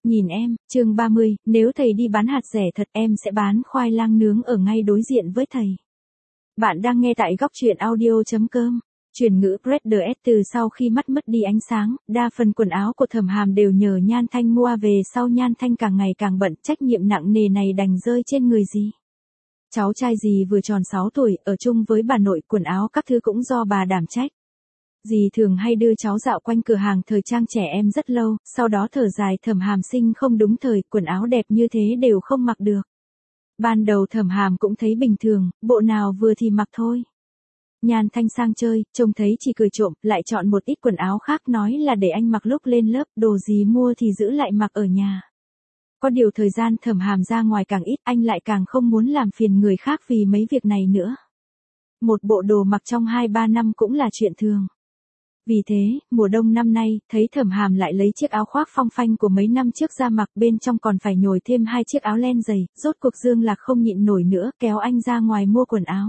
Nhìn em, chương 30, nếu thầy đi bán hạt rẻ thật em sẽ bán khoai lang nướng ở ngay đối diện với thầy. Bạn đang nghe tại góc truyện audio.com. Chuyển ngữ Red từ sau khi mắt mất đi ánh sáng, đa phần quần áo của Thẩm Hàm đều nhờ Nhan Thanh mua về, sau Nhan Thanh càng ngày càng bận, trách nhiệm nặng nề này đành rơi trên người dì. Cháu trai dì vừa tròn 6 tuổi, ở chung với bà nội, quần áo các thứ cũng do bà đảm trách. Dì thường hay đưa cháu dạo quanh cửa hàng thời trang trẻ em rất lâu, sau đó thở dài Thẩm Hàm sinh không đúng thời, quần áo đẹp như thế đều không mặc được. Ban đầu Thẩm Hàm cũng thấy bình thường, bộ nào vừa thì mặc thôi. Nhan Thanh sang chơi, trông thấy chỉ cười trộm, lại chọn một ít quần áo khác nói là để anh mặc lúc lên lớp, đồ gì mua thì giữ lại mặc ở nhà. Có điều thời gian Thẩm Hàm ra ngoài càng ít, anh lại càng không muốn làm phiền người khác vì mấy việc này nữa. Một bộ đồ mặc trong 2-3 năm cũng là chuyện thường. Vì thế, mùa đông năm nay, thấy Thẩm Hàm lại lấy chiếc áo khoác phong phanh của mấy năm trước ra mặc, bên trong còn phải nhồi thêm 2 chiếc áo len dày, rốt cuộc Dương Lạc không nhịn nổi nữa, kéo anh ra ngoài mua quần áo.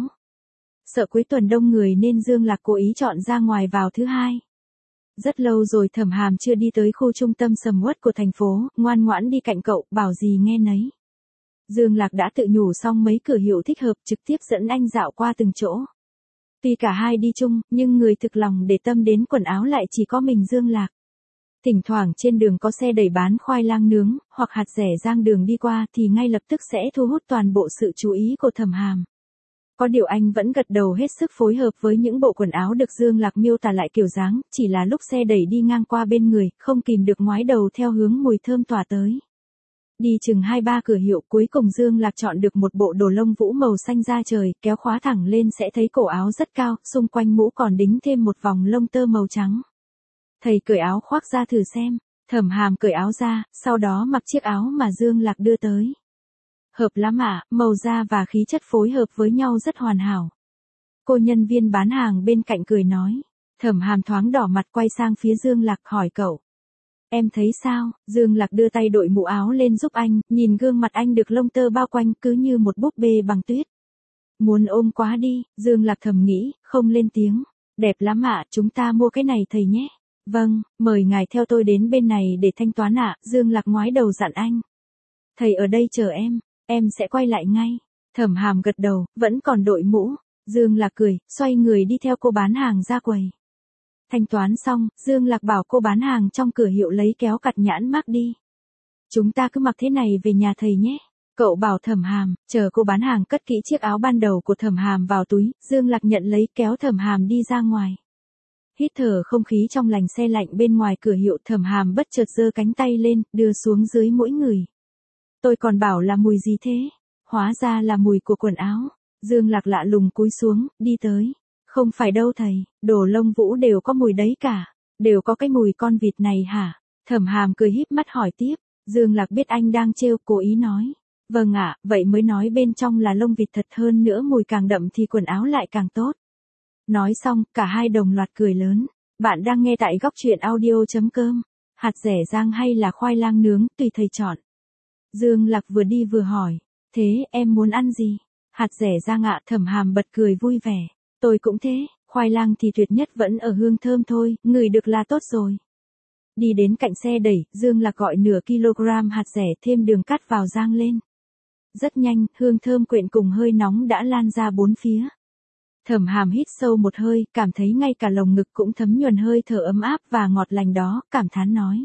Sợ cuối tuần đông người nên Dương Lạc cố ý chọn ra ngoài vào thứ Hai. Rất lâu rồi Thẩm Hàm chưa đi tới khu trung tâm sầm uất của thành phố, ngoan ngoãn đi cạnh cậu, bảo gì nghe nấy. Dương Lạc đã tự nhủ xong mấy cửa hiệu thích hợp, trực tiếp dẫn anh dạo qua từng chỗ. Tuy cả hai đi chung, nhưng người thực lòng để tâm đến quần áo lại chỉ có mình Dương Lạc. Thỉnh thoảng trên đường có xe đẩy bán khoai lang nướng, hoặc hạt rẻ rang đường đi qua thì ngay lập tức sẽ thu hút toàn bộ sự chú ý của Thẩm Hàm. Có điều anh vẫn gật đầu hết sức phối hợp với những bộ quần áo được Dương Lạc miêu tả lại kiểu dáng, chỉ là lúc xe đẩy đi ngang qua bên người, không kìm được ngoái đầu theo hướng mùi thơm tỏa tới. Đi chừng 2-3 cửa hiệu, cuối cùng Dương Lạc chọn được một bộ đồ lông vũ màu xanh da trời, kéo khóa thẳng lên sẽ thấy cổ áo rất cao, xung quanh mũ còn đính thêm một vòng lông tơ màu trắng. Thầy cởi áo khoác ra thử xem. Thẩm Hàm cởi áo ra, sau đó mặc chiếc áo mà Dương Lạc đưa tới. Hợp lắm ạ, màu da và khí chất phối hợp với nhau rất hoàn hảo. Cô nhân viên bán hàng bên cạnh cười nói. Thẩm Hàm thoáng đỏ mặt quay sang phía Dương Lạc hỏi cậu. Em thấy sao? Dương Lạc đưa tay đội mũ áo lên giúp anh, nhìn gương mặt anh được lông tơ bao quanh cứ như một búp bê bằng tuyết. Muốn ôm quá đi, Dương Lạc thầm nghĩ, không lên tiếng. Đẹp lắm ạ, chúng ta mua cái này thầy nhé. Vâng, mời ngài theo tôi đến bên này để thanh toán ạ, Dương Lạc ngoái đầu dặn anh. Thầy ở đây chờ em sẽ quay lại ngay. Thẩm Hàm gật đầu, vẫn còn đội mũ. Dương Lạc cười, xoay người đi theo cô bán hàng ra quầy. Thanh toán xong, Dương Lạc bảo cô bán hàng trong cửa hiệu lấy kéo cặt nhãn mác đi. Chúng ta cứ mặc thế này về nhà thầy nhé. Cậu bảo Thẩm Hàm, chờ cô bán hàng cất kỹ chiếc áo ban đầu của Thẩm Hàm vào túi, Dương Lạc nhận lấy kéo Thẩm Hàm đi ra ngoài. Hít thở không khí trong lành se lạnh bên ngoài cửa hiệu, Thẩm Hàm bất chợt giơ cánh tay lên, đưa xuống dưới mỗi người. Tôi còn bảo là mùi gì thế? Hóa ra là mùi của quần áo. Dương Lạc lạ lùng cúi xuống, đi tới. Không phải đâu thầy, đồ lông vũ đều có mùi đấy cả. Đều có cái mùi con vịt này hả? Thẩm Hàm cười híp mắt hỏi tiếp. Dương Lạc biết anh đang trêu, cố ý nói. Vâng ạ, vậy mới nói bên trong là lông vịt thật, hơn nữa mùi càng đậm thì quần áo lại càng tốt. Nói xong, cả hai đồng loạt cười lớn. Bạn đang nghe tại góc truyện audio.com. Hạt rẻ rang hay là khoai lang nướng, tùy thầy chọn. Dương Lạc vừa đi vừa hỏi. Thế em muốn ăn gì? Hạt rẻ rang ạ. Thẩm Hàm bật cười vui vẻ. Tôi cũng thế, khoai lang thì tuyệt nhất vẫn ở hương thơm thôi, ngửi được là tốt rồi. Đi đến cạnh xe đẩy, Dương Lạc gọi nửa kg hạt rẻ thêm đường cắt vào rang lên. Rất nhanh, hương thơm quyện cùng hơi nóng đã lan ra bốn phía. Thẩm Hàm hít sâu một hơi, cảm thấy ngay cả lồng ngực cũng thấm nhuần hơi thở ấm áp và ngọt lành đó, cảm thán nói.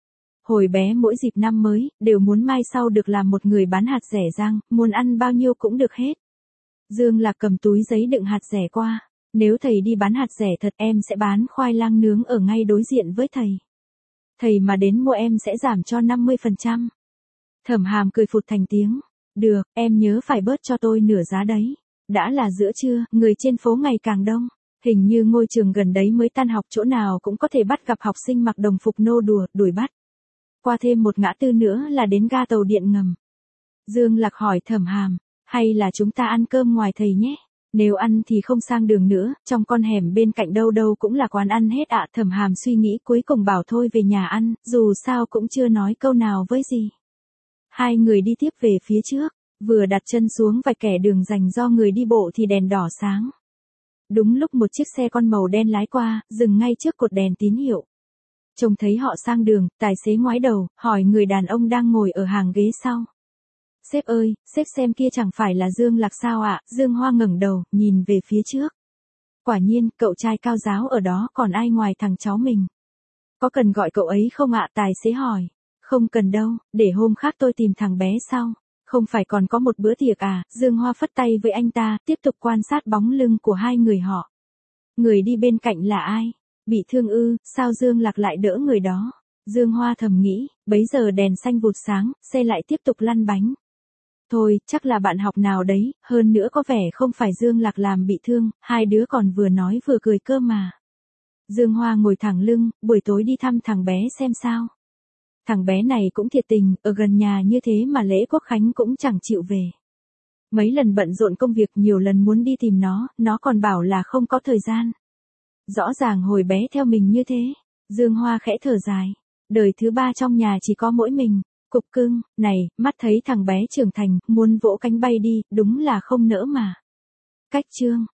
Hồi bé mỗi dịp năm mới, đều muốn mai sau được làm một người bán hạt rẻ rang, muốn ăn bao nhiêu cũng được hết. Dương Lạc cầm túi giấy đựng hạt rẻ qua. Nếu thầy đi bán hạt rẻ thật em sẽ bán khoai lang nướng ở ngay đối diện với thầy. Thầy mà đến mua em sẽ giảm cho 50%. Thẩm Hàm cười phụt thành tiếng. Được, em nhớ phải bớt cho tôi nửa giá đấy. Đã là giữa trưa, người trên phố ngày càng đông. Hình như ngôi trường gần đấy mới tan học, chỗ nào cũng có thể bắt gặp học sinh mặc đồng phục nô đùa, đuổi bắt. Qua thêm một ngã tư nữa là đến ga tàu điện ngầm. Dương Lạc hỏi Thẩm Hàm, hay là chúng ta ăn cơm ngoài thầy nhé? Nếu ăn thì không sang đường nữa, trong con hẻm bên cạnh đâu đâu cũng là quán ăn hết ạ. Thẩm Hàm suy nghĩ cuối cùng bảo thôi về nhà ăn, dù sao cũng chưa nói câu nào với gì. Hai người đi tiếp về phía trước, vừa đặt chân xuống vạch kẻ đường dành do người đi bộ thì đèn đỏ sáng. Đúng lúc một chiếc xe con màu đen lái qua, dừng ngay trước cột đèn tín hiệu. Trông thấy họ sang đường, tài xế ngoái đầu, hỏi người đàn ông đang ngồi ở hàng ghế sau. Sếp ơi, sếp xem kia chẳng phải là Dương Lạc sao ạ? Dương Hoa ngẩng đầu, nhìn về phía trước. Quả nhiên, cậu trai cao giáo ở đó còn ai ngoài thằng cháu mình. Có cần gọi cậu ấy không ạ? Tài xế hỏi. Không cần đâu, để hôm khác tôi tìm thằng bé sau. Không phải còn có một bữa tiệc à? Dương Hoa phất tay với anh ta, tiếp tục quan sát bóng lưng của hai người họ. Người đi bên cạnh là ai? Bị thương ư? Sao Dương Lạc lại đỡ người đó? Dương Hoa thầm nghĩ, bấy giờ đèn xanh vụt sáng, xe lại tiếp tục lăn bánh. Thôi, chắc là bạn học nào đấy, hơn nữa có vẻ không phải Dương Lạc làm bị thương, hai đứa còn vừa nói vừa cười cơ mà. Dương Hoa ngồi thẳng lưng, buổi tối đi thăm thằng bé xem sao. Thằng bé này cũng thiệt tình, ở gần nhà như thế mà lễ Quốc Khánh cũng chẳng chịu về. Mấy lần bận rộn công việc nhiều lần muốn đi tìm nó còn bảo là không có thời gian. Rõ ràng hồi bé theo mình như thế. Dương Hoa khẽ thở dài. Đời thứ ba trong nhà chỉ có mỗi mình. Cục cưng, này, mắt thấy thằng bé trưởng thành, muốn vỗ cánh bay đi, đúng là không nỡ mà. Cách chương.